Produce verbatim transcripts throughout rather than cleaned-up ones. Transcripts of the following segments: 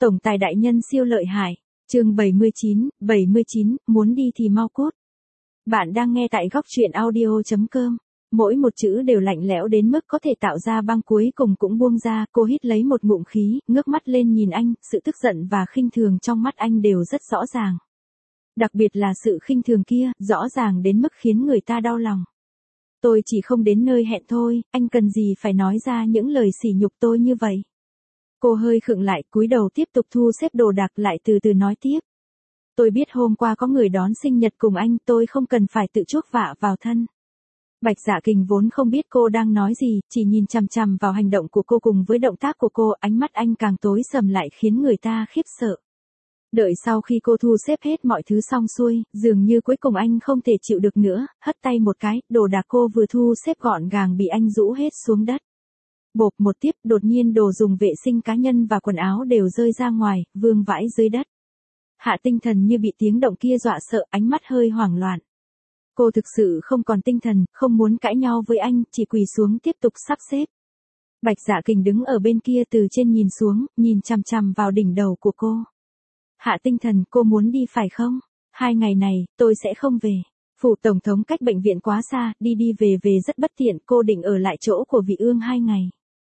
Tổng tài đại nhân siêu lợi hại. Chương bảy mươi chín, bảy mươi chín, muốn đi thì mau cút. Bạn đang nghe tại góc truyện audio chấm com. Mỗi một chữ đều lạnh lẽo đến mức có thể tạo ra băng, cuối cùng cũng buông ra. Cô hít lấy một ngụm khí, ngước mắt lên nhìn anh, sự tức giận và khinh thường trong mắt anh đều rất rõ ràng. Đặc biệt là sự khinh thường kia, rõ ràng đến mức khiến người ta đau lòng. Tôi chỉ không đến nơi hẹn thôi, anh cần gì phải nói ra những lời sỉ nhục tôi như vậy. Cô hơi khựng lại, cúi đầu tiếp tục thu xếp đồ đạc, lại từ từ nói tiếp. Tôi biết hôm qua có người đón sinh nhật cùng anh, tôi không cần phải tự chuốc vạ vào thân. Bạch Dạ Kình vốn không biết cô đang nói gì, chỉ nhìn chằm chằm vào hành động của cô cùng với động tác của cô, ánh mắt anh càng tối sầm lại khiến người ta khiếp sợ. Đợi sau khi cô thu xếp hết mọi thứ xong xuôi, dường như cuối cùng anh không thể chịu được nữa, hất tay một cái, đồ đạc cô vừa thu xếp gọn gàng bị anh rũ hết xuống đất. Bộp một tiếp, đột nhiên đồ dùng vệ sinh cá nhân và quần áo đều rơi ra ngoài, vương vãi dưới đất. Hạ Tinh Thần như bị tiếng động kia dọa sợ, ánh mắt hơi hoảng loạn. Cô thực sự không còn tinh thần, không muốn cãi nhau với anh, chỉ quỳ xuống tiếp tục sắp xếp. Bạch Dạ Kình đứng ở bên kia từ trên nhìn xuống, nhìn chằm chằm vào đỉnh đầu của cô. Hạ Tinh Thần, cô muốn đi phải không? Hai ngày này, tôi sẽ không về. Phủ Tổng thống cách bệnh viện quá xa, đi đi về về rất bất tiện, cô định ở lại chỗ của vị ương hai ngày.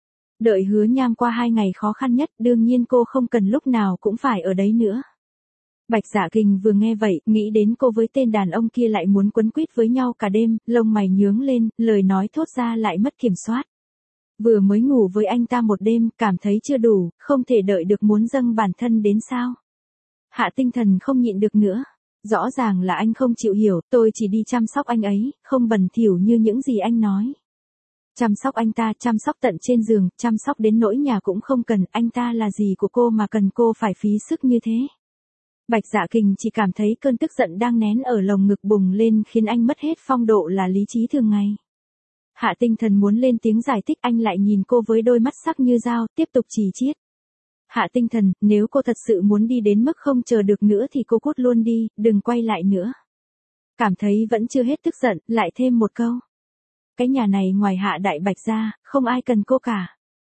Đợi Hứa Nham qua hai ngày khó khăn nhất, đương nhiên cô không cần lúc nào cũng phải ở đấy nữa. Bạch Dạ Kình vừa nghe vậy, nghĩ đến cô với tên đàn ông kia lại muốn quấn quýt với nhau cả đêm, lông mày nhướng lên, lời nói thốt ra lại mất kiểm soát. Vừa mới ngủ với anh ta một đêm, cảm thấy chưa đủ, không thể đợi được muốn dâng bản thân đến sao. Hạ Tinh Thần không nhịn được nữa. Rõ ràng là anh không chịu hiểu, tôi chỉ đi chăm sóc anh ấy, không bẩn thỉu như những gì anh nói. Chăm sóc anh ta, chăm sóc tận trên giường, chăm sóc đến nỗi nhà cũng không cần, anh ta là gì của cô mà cần cô phải phí sức như thế. Bạch Dạ Kình chỉ cảm thấy cơn tức giận đang nén ở lồng ngực bùng lên khiến anh mất hết phong độ là lý trí thường ngày. Hạ Tinh Thần muốn lên tiếng giải thích, anh lại nhìn cô với đôi mắt sắc như dao, tiếp tục chỉ chiết. Hạ Tinh Thần, nếu cô thật sự muốn đi đến mức không chờ được nữa thì cô cút luôn đi, đừng quay lại nữa. Cảm thấy vẫn chưa hết tức giận, lại thêm một câu. Cái nhà này ngoài Hạ Đại Bạch ra, không ai cần cô cả.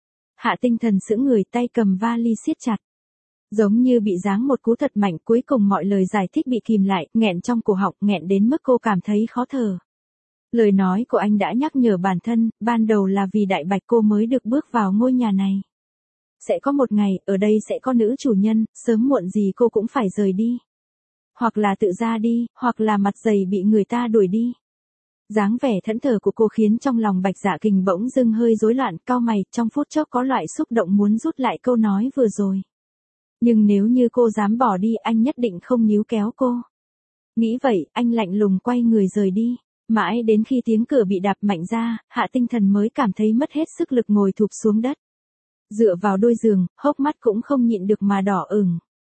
Hạ Tinh Thần sững người, tay cầm vali siết chặt. Giống như bị giáng một cú thật mạnh, cuối cùng mọi lời giải thích bị kìm lại, nghẹn trong cổ họng, nghẹn đến mức cô cảm thấy khó thở. Lời nói của anh đã nhắc nhở bản thân, ban đầu là vì Đại Bạch cô mới được bước vào ngôi nhà này. Sẽ có một ngày, ở đây sẽ có nữ chủ nhân, sớm muộn gì cô cũng phải rời đi. Hoặc là tự ra đi, hoặc là mặt dày bị người ta đuổi đi. Dáng vẻ thẫn thờ của cô khiến trong lòng Bạch Dạ Kình bỗng dưng hơi rối loạn, cau mày, trong phút chốc có loại xúc động muốn rút lại câu nói vừa rồi. Nhưng nếu như cô dám bỏ đi, anh nhất định không níu kéo cô. Nghĩ vậy, anh lạnh lùng quay người rời đi. Mãi đến khi tiếng cửa bị đạp mạnh ra, Hạ Tinh Thần mới cảm thấy mất hết sức lực ngồi thụp xuống đất. Dựa vào đôi giường, hốc mắt cũng không nhịn được mà đỏ ửng.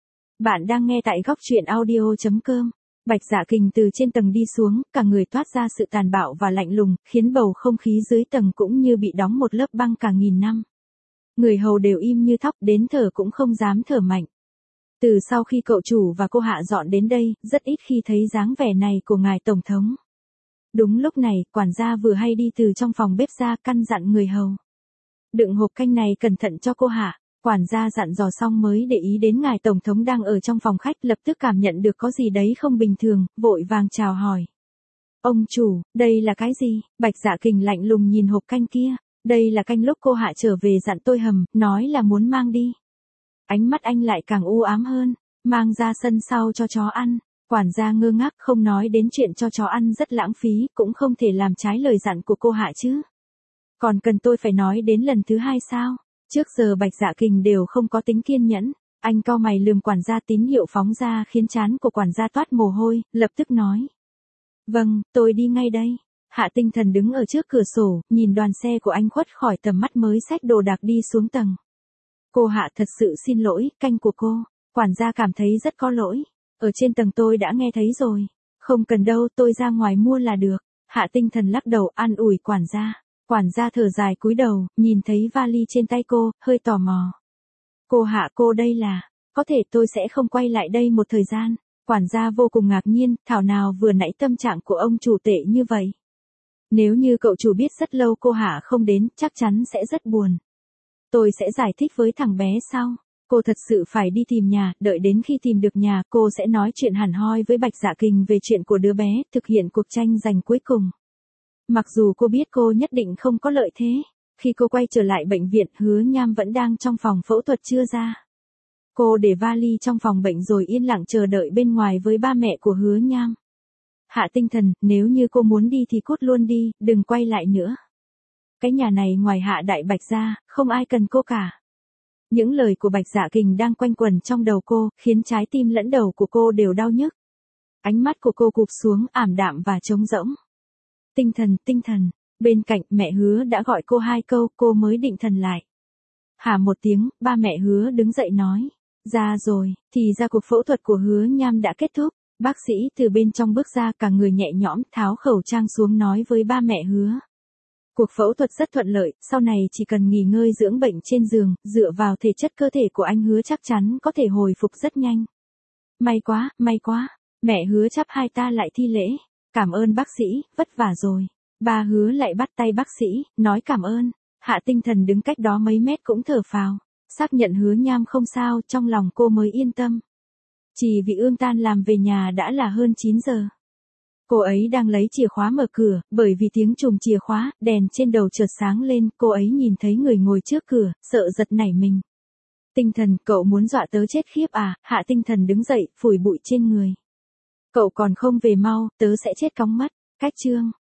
Bạn đang nghe tại góc truyện audio chấm com. Bạch Dạ Kình từ trên tầng đi xuống, cả người toát ra sự tàn bạo và lạnh lùng, khiến bầu không khí dưới tầng cũng như bị đóng một lớp băng cả nghìn năm. Người hầu đều im như thóc, đến thở cũng không dám thở mạnh. Từ sau khi cậu chủ và cô Hạ dọn đến đây, rất ít khi thấy dáng vẻ này của ngài tổng thống. Đúng lúc này, quản gia vừa hay đi từ trong phòng bếp ra, căn dặn người hầu. Đựng hộp canh này cẩn thận cho cô Hạ. Quản gia dặn dò xong mới để ý đến ngài tổng thống đang ở trong phòng khách, lập tức cảm nhận được có gì đấy không bình thường, vội vàng chào hỏi. Ông chủ, đây là cái gì? Bạch Dạ Kình lạnh lùng nhìn hộp canh kia. Đây là canh lúc cô Hạ trở về dặn tôi hầm, nói là muốn mang đi. Ánh mắt anh lại càng u ám hơn, mang ra sân sau cho chó ăn. Quản gia ngơ ngác, không nói đến chuyện cho chó ăn rất lãng phí, cũng không thể làm trái lời dặn của cô Hạ chứ. Còn cần tôi phải nói đến lần thứ hai sao? Trước giờ Bạch Dạ Kình đều không có tính kiên nhẫn, anh cau mày lườm quản gia, tín hiệu phóng ra khiến trán của quản gia toát mồ hôi, lập tức nói. Vâng, tôi đi ngay đây. Hạ Tinh Thần đứng ở trước cửa sổ, nhìn đoàn xe của anh khuất khỏi tầm mắt mới xách đồ đạc đi xuống tầng. Cô Hạ, thật sự xin lỗi, canh của cô. Quản gia cảm thấy rất có lỗi. Ở trên tầng tôi đã nghe thấy rồi. Không cần đâu, tôi ra ngoài mua là được. Hạ Tinh Thần lắc đầu an ủi quản gia. Quản gia thở dài cúi đầu, nhìn thấy vali trên tay cô, hơi tò mò. Cô Hạ, cô đây là, có thể tôi sẽ không quay lại đây một thời gian. Quản gia vô cùng ngạc nhiên, thảo nào vừa nãy tâm trạng của ông chủ tệ như vậy. Nếu như cậu chủ biết rất lâu cô Hạ không đến, chắc chắn sẽ rất buồn. Tôi sẽ giải thích với thằng bé sau. Cô thật sự phải đi tìm nhà, đợi đến khi tìm được nhà, cô sẽ nói chuyện hẳn hoi với Bạch Dạ Kình về chuyện của đứa bé, thực hiện cuộc tranh giành cuối cùng. Mặc dù cô biết cô nhất định không có lợi thế, khi cô quay trở lại bệnh viện, Hứa Nham vẫn đang trong phòng phẫu thuật chưa ra. Cô để vali trong phòng bệnh rồi yên lặng chờ đợi bên ngoài với ba mẹ của Hứa Nham. Hạ Tinh Thần, nếu như cô muốn đi thì cút luôn đi, đừng quay lại nữa. Cái nhà này ngoài Hạ Đại Bạch ra, không ai cần cô cả. Những lời của Bạch Dạ Kình đang quanh quẩn trong đầu cô, khiến trái tim lẫn đầu của cô đều đau nhức. Ánh mắt của cô cụp xuống, ảm đạm và trống rỗng. Tinh Thần, Tinh Thần, bên cạnh mẹ Hứa đã gọi cô hai câu, cô mới định thần lại. Hả một tiếng, ba mẹ Hứa đứng dậy nói. Ra rồi, thì ra cuộc phẫu thuật của Hứa Nham đã kết thúc. Bác sĩ từ bên trong bước ra, cả người nhẹ nhõm, tháo khẩu trang xuống nói với ba mẹ Hứa. Cuộc phẫu thuật rất thuận lợi, sau này chỉ cần nghỉ ngơi dưỡng bệnh trên giường, dựa vào thể chất cơ thể của anh Hứa chắc chắn có thể hồi phục rất nhanh. May quá, may quá, mẹ Hứa chắp hai ta lại thi lễ. Cảm ơn bác sĩ, vất vả rồi. Ba Hứa lại bắt tay bác sĩ, nói cảm ơn. Hạ Tinh Thần đứng cách đó mấy mét cũng thở phào. Xác nhận Hứa Nham không sao, trong lòng cô mới yên tâm. Chỉ vì Ương tan làm về nhà đã là hơn chín giờ. Cô ấy đang lấy chìa khóa mở cửa, bởi vì tiếng chùm chìa khóa, đèn trên đầu chợt sáng lên, cô ấy nhìn thấy người ngồi trước cửa, sợ giật nảy mình. Tinh Thần, cậu muốn dọa tớ chết khiếp à? Hạ Tinh Thần đứng dậy, phủi bụi trên người. Cậu còn không về mau, tớ sẽ chết cóng mắt. Cách chương